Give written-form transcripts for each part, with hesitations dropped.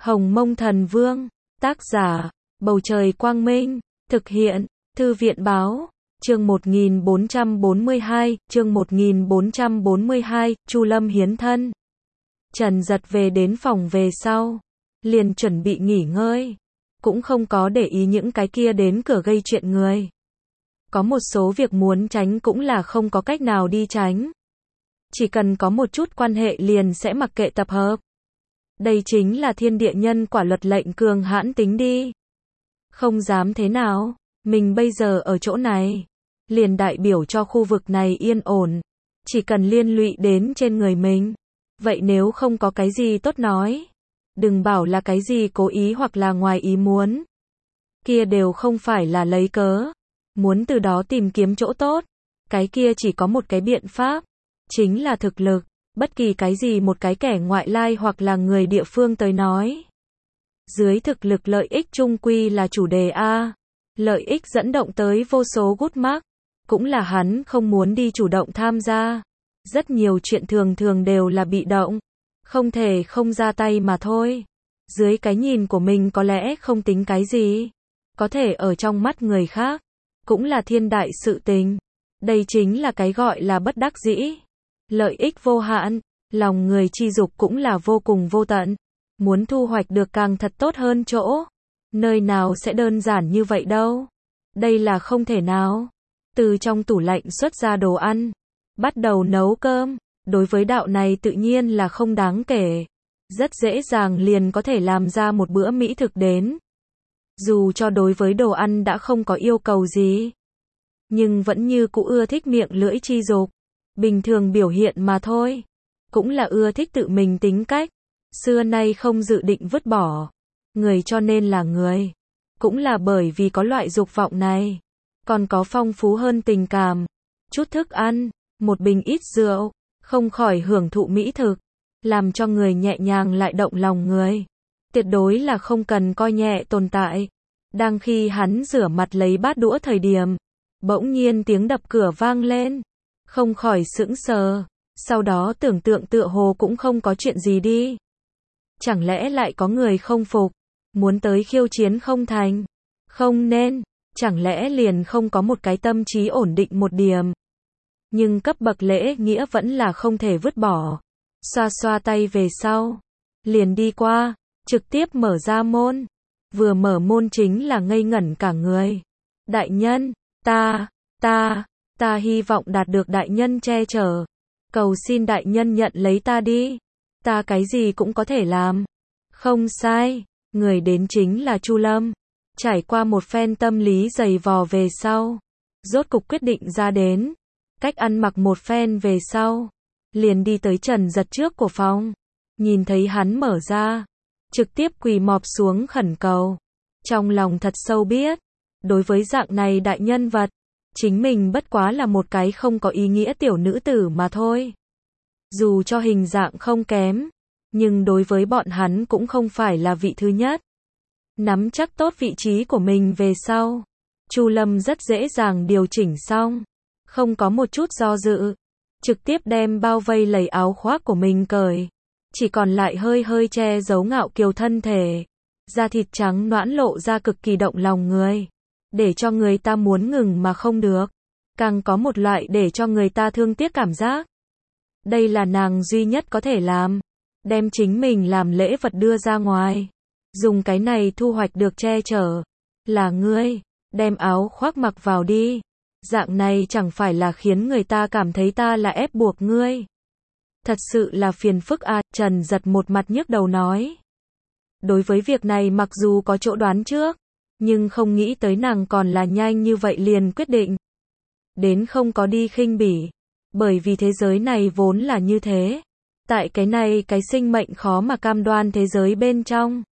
Hồng Mông Thần Vương, tác giả, Bầu Trời Quang Minh, thực hiện, Thư viện Báo, chương 1442, Chu Lâm hiến thân. Trần Dật về đến phòng về sau, liền chuẩn bị nghỉ ngơi, cũng không có để ý những cái kia đến cửa gây chuyện người. Có một số việc muốn tránh cũng là không có cách nào đi tránh. Chỉ cần có một chút quan hệ liền sẽ mặc kệ tập hợp. Đây chính là thiên địa nhân quả luật lệnh cường hãn tính đi. Không dám thế nào, mình bây giờ ở chỗ này, liền đại biểu cho khu vực này yên ổn. Chỉ cần liên lụy đến trên người mình. Vậy nếu không có cái gì tốt nói, đừng bảo là cái gì cố ý hoặc là ngoài ý muốn. Kia đều không phải là lấy cớ. Muốn từ đó tìm kiếm chỗ tốt, cái kia chỉ có một cái biện pháp, chính là thực lực. Bất kỳ cái gì một cái kẻ ngoại lai hoặc là người địa phương tới nói. Dưới thực lực lợi ích chung quy là chủ đề A. Lợi ích dẫn động tới vô số gút mắc. Cũng là hắn không muốn đi chủ động tham gia. Rất nhiều chuyện thường thường đều là bị động. Không thể không ra tay mà thôi. Dưới cái nhìn của mình có lẽ không tính cái gì. Có thể ở trong mắt người khác. Cũng là thiên đại sự tình. Đây chính là cái gọi là bất đắc dĩ. Lợi ích vô hạn, lòng người chi dục cũng là vô cùng vô tận. Muốn thu hoạch được càng thật tốt hơn chỗ. Nơi nào sẽ đơn giản như vậy đâu. Đây là không thể nào. Từ trong tủ lạnh xuất ra đồ ăn. Bắt đầu nấu cơm. Đối với đạo này tự nhiên là không đáng kể. Rất dễ dàng liền có thể làm ra một bữa mỹ thực đến. Dù cho đối với đồ ăn đã không có yêu cầu gì. Nhưng vẫn như cũ ưa thích miệng lưỡi chi dục. Bình thường biểu hiện mà thôi. Cũng là ưa thích tự mình tính cách. Xưa nay không dự định vứt bỏ. Người cho nên là người. Cũng là bởi vì có loại dục vọng này. Còn có phong phú hơn tình cảm. Chút thức ăn, một bình ít rượu. Không khỏi hưởng thụ mỹ thực. Làm cho người nhẹ nhàng lại động lòng người. Tuyệt đối là không cần coi nhẹ tồn tại. Đang khi hắn rửa mặt lấy bát đũa thời điểm. Bỗng nhiên tiếng đập cửa vang lên. Không khỏi sững sờ. Sau đó tưởng tượng tựa hồ cũng không có chuyện gì đi. Chẳng lẽ lại có người không phục. Muốn tới khiêu chiến không thành. Không nên. Chẳng lẽ liền không có một cái tâm trí ổn định một điểm. Nhưng cấp bậc lễ nghĩa vẫn là không thể vứt bỏ. Xoa xoa tay về sau. Liền đi qua. Trực tiếp mở ra môn. Vừa mở môn chính là ngây ngẩn cả người. Đại nhân, ta hy vọng đạt được đại nhân che chở. Cầu xin đại nhân nhận lấy ta đi. Ta cái gì cũng có thể làm. Không sai, người đến chính là Chu Lâm. Trải qua một phen tâm lý dày vò về sau. Rốt cục quyết định ra đến. Cách ăn mặc một phen về sau. Liền đi tới Trần Dật trước của phòng. Nhìn thấy hắn mở ra. Trực tiếp quỳ mọp xuống khẩn cầu. Trong lòng thật sâu biết. Đối với dạng này đại nhân vật. Chính mình bất quá là một cái không có ý nghĩa tiểu nữ tử mà thôi. Dù cho hình dạng không kém. Nhưng đối với bọn hắn cũng không phải là vị thứ nhất. Nắm chắc tốt vị trí của mình về sau. Chu Lâm rất dễ dàng điều chỉnh xong. Không có một chút do dự. Trực tiếp đem bao vây lấy áo khoác của mình cởi. Chỉ còn lại hơi hơi che giấu ngạo kiều thân thể. Da thịt trắng nõn lộ ra cực kỳ động lòng người. Để cho người ta muốn ngừng mà không được. Càng có một loại để cho người ta thương tiếc cảm giác. Đây là nàng duy nhất có thể làm. Đem chính mình làm lễ vật đưa ra ngoài. Dùng cái này thu hoạch được che chở. Là ngươi. Đem áo khoác mặc vào đi. Dạng này chẳng phải là khiến người ta cảm thấy ta là ép buộc ngươi. Thật sự là phiền phức à. Trần Dật một mặt nhức đầu nói. Đối với việc này mặc dù có chỗ đoán trước. Nhưng không nghĩ tới nàng còn là nhanh như vậy liền quyết định. Đến không có đi khinh bỉ. Bởi vì thế giới này vốn là như thế. Tại cái này cái sinh mệnh khó mà cam đoan thế giới bên trong.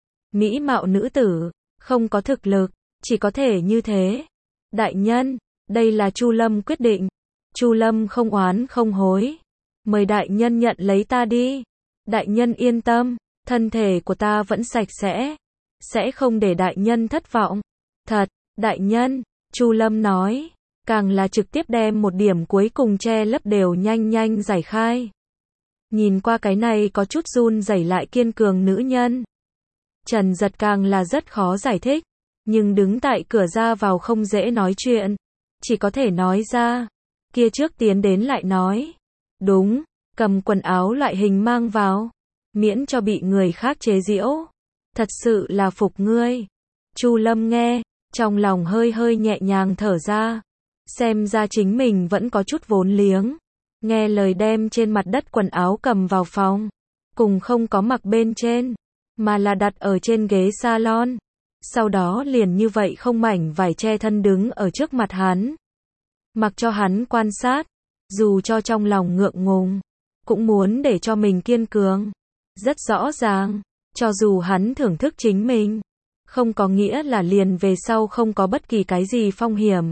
Mỹ mạo nữ tử. Không có thực lực. Chỉ có thể như thế. Đại nhân. Đây là Chu Lâm quyết định. Chu Lâm không oán không hối. Mời đại nhân nhận lấy ta đi. Đại nhân yên tâm. Thân thể của ta vẫn sạch sẽ. Sẽ không để đại nhân thất vọng. Thật, đại nhân, Chu Lâm nói. Càng là trực tiếp đem một điểm cuối cùng che lấp đều nhanh nhanh giải khai. Nhìn qua cái này có chút run rẩy lại kiên cường nữ nhân. Trần Giật càng là rất khó giải thích, nhưng đứng tại cửa ra vào không dễ nói chuyện, chỉ có thể nói ra. Kia trước tiến đến lại nói, đúng, cầm quần áo loại hình mang vào, miễn cho bị người khác chế giễu. Thật sự là phục ngươi. Chu Lâm nghe, trong lòng hơi hơi nhẹ nhàng thở ra, xem ra chính mình vẫn có chút vốn liếng. Nghe lời đem trên mặt đất quần áo cầm vào phòng, cùng không có mặc bên trên, mà là đặt ở trên ghế salon. Sau đó liền như vậy không mảnh vải che thân đứng ở trước mặt hắn, mặc cho hắn quan sát, dù cho trong lòng ngượng ngùng, cũng muốn để cho mình kiên cường. Rất rõ ràng, cho dù hắn thưởng thức chính mình, không có nghĩa là liền về sau không có bất kỳ cái gì phong hiểm.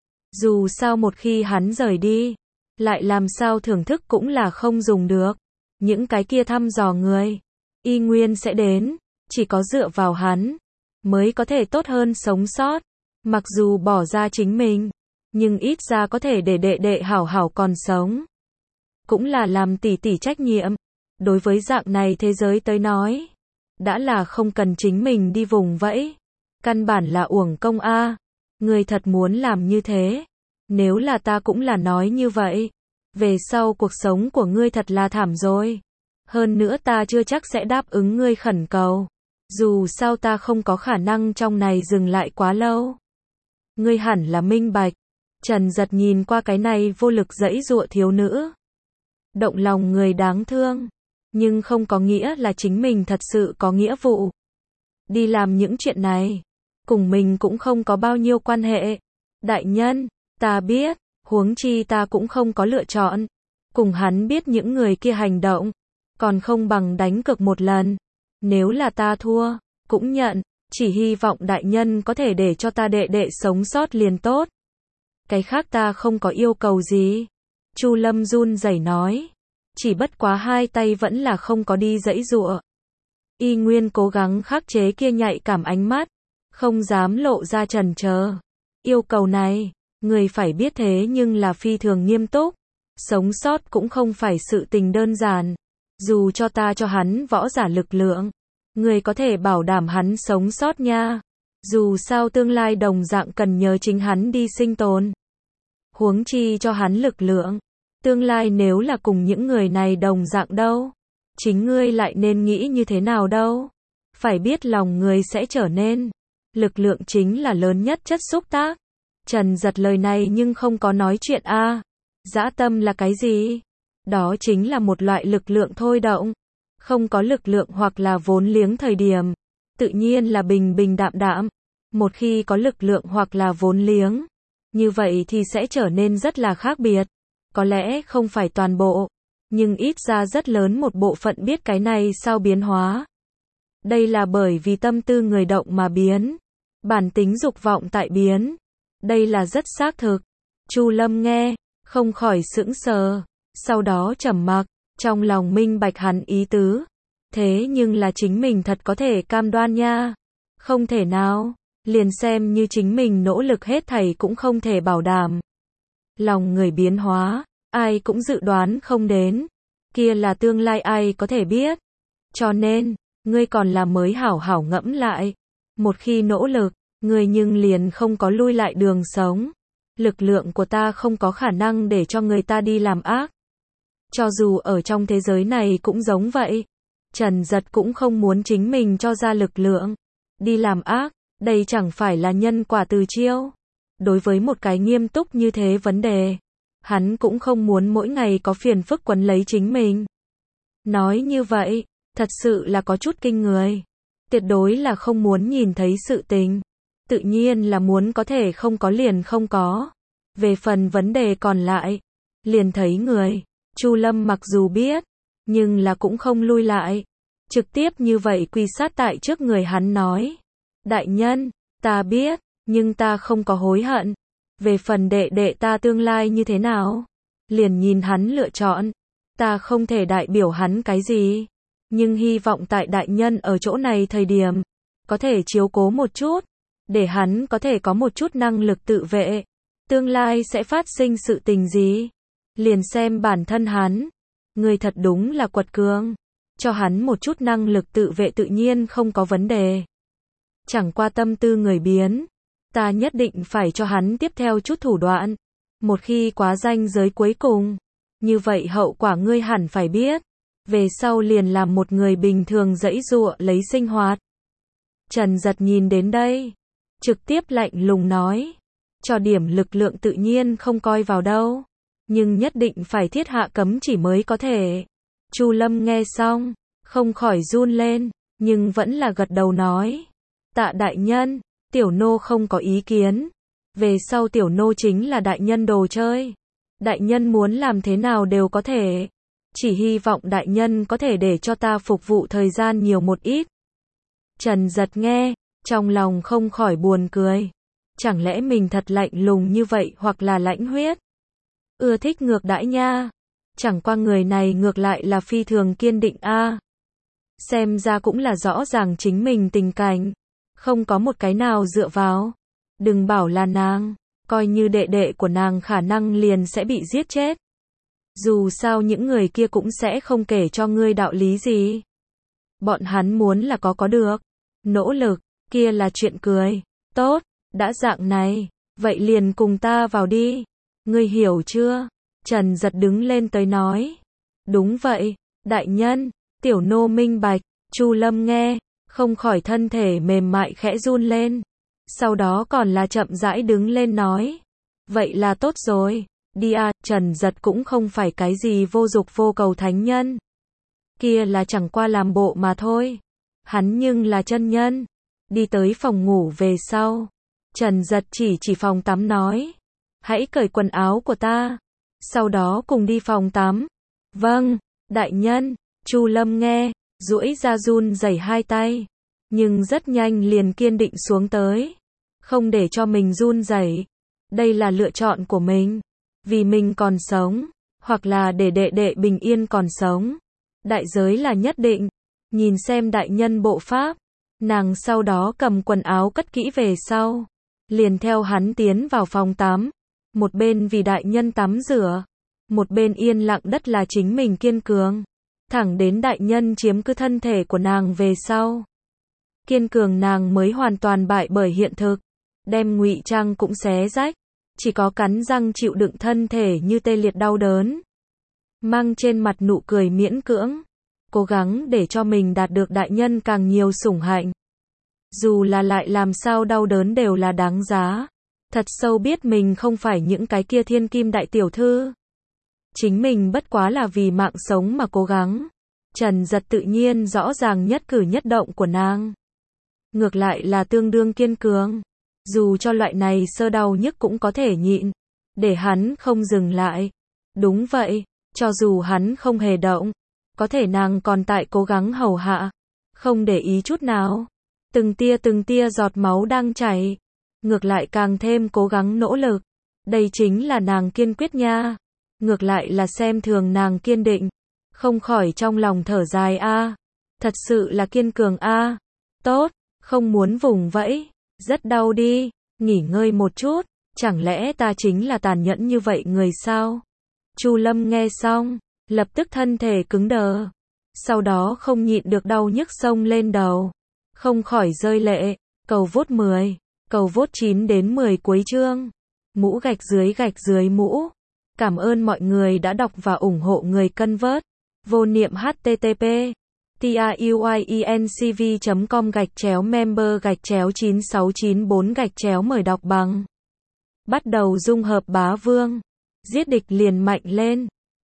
Dù sao một khi hắn rời đi, lại làm sao thưởng thức cũng là không dùng được. Những cái kia thăm dò người, y nguyên sẽ đến, chỉ có dựa vào hắn, mới có thể tốt hơn sống sót. Mặc dù bỏ ra chính mình, nhưng ít ra có thể để đệ đệ hảo hảo còn sống. Cũng là làm tỷ tỷ trách nhiệm. Đối với dạng này thế giới tới nói, đã là không cần chính mình đi vùng vẫy. Căn bản là uổng công a. Người thật muốn làm như thế. Nếu là ta cũng là nói như vậy. Về sau cuộc sống của ngươi thật là thảm rồi. Hơn nữa ta chưa chắc sẽ đáp ứng ngươi khẩn cầu. Dù sao ta không có khả năng trong này dừng lại quá lâu. Ngươi hẳn là minh bạch. Trần Giật nhìn qua cái này vô lực giãy giụa thiếu nữ. Động lòng người đáng thương. Nhưng không có nghĩa là chính mình thật sự có nghĩa vụ đi làm những chuyện này. Cùng mình cũng không có bao nhiêu quan hệ. Đại nhân, ta biết, huống chi ta cũng không có lựa chọn. Cùng hắn biết những người kia hành động, còn không bằng đánh cược một lần. Nếu là ta thua, cũng nhận, chỉ hy vọng đại nhân có thể để cho ta đệ đệ sống sót liền tốt. Cái khác ta không có yêu cầu gì. Chu Lâm run rẩy nói. Chỉ bất quá hai tay vẫn là không có đi giãy giụa. Y nguyên cố gắng khắc chế kia nhạy cảm ánh mắt, không dám lộ ra chần chờ. Yêu cầu này, người phải biết thế nhưng là phi thường nghiêm túc. Sống sót cũng không phải sự tình đơn giản. Dù cho ta cho hắn võ giả lực lượng, người có thể bảo đảm hắn sống sót nha. Dù sao tương lai đồng dạng cần nhờ chính hắn đi sinh tồn. Huống chi cho hắn lực lượng. Tương lai nếu là cùng những người này đồng dạng đâu, chính ngươi lại nên nghĩ như thế nào đâu. Phải biết lòng người sẽ trở nên. Lực lượng chính là lớn nhất chất xúc tác. Trần Giật lời này nhưng không có nói chuyện a. Dã tâm là cái gì? Đó chính là một loại lực lượng thôi động. Không có lực lượng hoặc là vốn liếng thời điểm, tự nhiên là bình bình đạm đạm. Một khi có lực lượng hoặc là vốn liếng, như vậy thì sẽ trở nên rất là khác biệt. Có lẽ không phải toàn bộ, nhưng ít ra rất lớn một bộ phận biết cái này sao biến hóa. Đây là bởi vì tâm tư người động mà biến. Bản tính dục vọng tại biến. Đây là rất xác thực. Chu Lâm nghe, không khỏi sững sờ. Sau đó trầm mặc, trong lòng minh bạch hắn ý tứ. Thế nhưng là chính mình thật có thể cam đoan nha. Không thể nào, liền xem như chính mình nỗ lực hết thảy cũng không thể bảo đảm. Lòng người biến hóa, ai cũng dự đoán không đến. Kia là tương lai ai có thể biết. Cho nên, ngươi còn là mới hảo hảo ngẫm lại. Một khi nỗ lực, ngươi nhưng liền không có lui lại đường sống. Lực lượng của ta không có khả năng để cho người ta đi làm ác. Cho dù ở trong thế giới này cũng giống vậy. Trần Giật cũng không muốn chính mình cho ra lực lượng đi làm ác. Đây chẳng phải là nhân quả từ chiêu. Đối với một cái nghiêm túc như thế vấn đề, hắn cũng không muốn mỗi ngày có phiền phức quấn lấy chính mình. Nói như vậy, thật sự là có chút kinh người. Tuyệt đối là không muốn nhìn thấy sự tình. Tự nhiên là muốn có thể không có liền không có. Về phần vấn đề còn lại, liền thấy người. Chu Lâm mặc dù biết, nhưng là cũng không lui lại. Trực tiếp như vậy quy sát tại trước người hắn nói. Đại nhân, ta biết, nhưng ta không có hối hận. Về phần đệ đệ ta tương lai như thế nào, liền nhìn hắn lựa chọn. Ta không thể đại biểu hắn cái gì. Nhưng hy vọng tại đại nhân ở chỗ này thời điểm, có thể chiếu cố một chút. Để hắn có thể có một chút năng lực tự vệ. Tương lai sẽ phát sinh sự tình gì, liền xem bản thân hắn. Người thật đúng là quật cường. cho hắn một chút năng lực tự vệ tự nhiên không có vấn đề. Chẳng qua tâm tư người biến, ta nhất định phải cho hắn tiếp theo chút thủ đoạn. Một khi quá ranh giới cuối cùng, như vậy hậu quả ngươi hẳn phải biết. Về sau liền làm một người bình thường giãy giụa lấy sinh hoạt. Trần Giật nhìn đến đây, trực tiếp lạnh lùng nói, cho điểm lực lượng tự nhiên không coi vào đâu, nhưng nhất định phải thiết hạ cấm chỉ mới có thể. Chu Lâm nghe xong, không khỏi run lên, nhưng vẫn là gật đầu nói, tạ đại nhân, tiểu nô không có ý kiến. Về sau tiểu nô chính là đại nhân đồ chơi. Đại nhân muốn làm thế nào đều có thể. Chỉ hy vọng đại nhân có thể để cho ta phục vụ thời gian nhiều một ít. Trần Giật nghe, trong lòng không khỏi buồn cười. Chẳng lẽ mình thật lạnh lùng như vậy hoặc là lãnh huyết? Ưa thích ngược đãi nha. Chẳng qua người này ngược lại là phi thường kiên định a. Xem ra cũng là rõ ràng chính mình tình cảnh. Không có một cái nào dựa vào. Đừng bảo là nàng, coi như đệ đệ của nàng khả năng liền sẽ bị giết chết. Dù sao những người kia cũng sẽ không kể cho ngươi đạo lý gì. Bọn hắn muốn là có được. Nỗ lực, kia là chuyện cười. Tốt, đã dạng này, vậy liền cùng ta vào đi. Ngươi hiểu chưa? Trần Giật đứng lên tới nói. Đúng vậy, đại nhân, tiểu nô minh bạch. Chu Lâm nghe, không khỏi thân thể mềm mại khẽ run lên. Sau đó còn là chậm rãi đứng lên nói. Vậy là tốt rồi, đi à, Trần Giật cũng không phải cái gì vô dục vô cầu thánh nhân. Kia là chẳng qua làm bộ mà thôi. Hắn nhưng là chân nhân. Đi tới phòng ngủ về sau. Trần Giật chỉ phòng tắm nói. Hãy cởi quần áo của ta. Sau đó cùng đi phòng tắm. Vâng, đại nhân, Chu Lâm nghe, duỗi ra run rẩy hai tay. Nhưng rất nhanh liền kiên định xuống tới. Không để cho mình run rẩy. Đây là lựa chọn của mình. Vì mình còn sống. Hoặc là để đệ đệ bình yên còn sống. Đại giới là nhất định. Nhìn xem đại nhân bộ pháp. Nàng sau đó cầm quần áo cất kỹ về sau. Liền theo hắn tiến vào phòng tắm. Một bên vì đại nhân tắm rửa. Một bên yên lặng đất là chính mình kiên cường. Thẳng đến đại nhân chiếm cứ thân thể của nàng về sau. Kiên cường nàng mới hoàn toàn bại bởi hiện thực. Đem ngụy trang cũng xé rách. Chỉ có cắn răng chịu đựng thân thể như tê liệt đau đớn. Mang trên mặt nụ cười miễn cưỡng. Cố gắng để cho mình đạt được đại nhân càng nhiều sủng hạnh. Dù là lại làm sao đau đớn đều là đáng giá. Thật sâu biết mình không phải những cái kia thiên kim đại tiểu thư. Chính mình bất quá là vì mạng sống mà cố gắng. Trần Giật tự nhiên rõ ràng nhất cử nhất động của nàng. Ngược lại là tương đương kiên cường. Dù cho loại này sơ đau nhức cũng có thể nhịn. Để hắn không dừng lại. Đúng vậy, cho dù hắn không hề động. Có thể nàng còn tại cố gắng hầu hạ. Không để ý chút nào. Từng tia giọt máu đang chảy. Ngược lại càng thêm cố gắng nỗ lực. Đây chính là nàng kiên quyết nha. Ngược lại là xem thường nàng kiên định. Không khỏi trong lòng thở dài a. Thật sự là kiên cường a. Tốt, không muốn vùng vẫy. Rất đau đi, nghỉ ngơi một chút. Chẳng lẽ ta chính là tàn nhẫn như vậy người sao? Chu Lâm nghe xong, lập tức thân thể cứng đờ. Sau đó không nhịn được đau nhức xông lên đầu. Không khỏi rơi lệ. Cầu vốt 10, cầu vốt 9 đến 10 cuối chương. Mũ gạch dưới mũ. Cảm ơn mọi người đã đọc và ủng hộ người cân vớt. Vô niệm http tiuyecom/member/9694 mời đọc bằng. Bắt đầu dung hợp bá vương. Giết địch liền mạnh lên.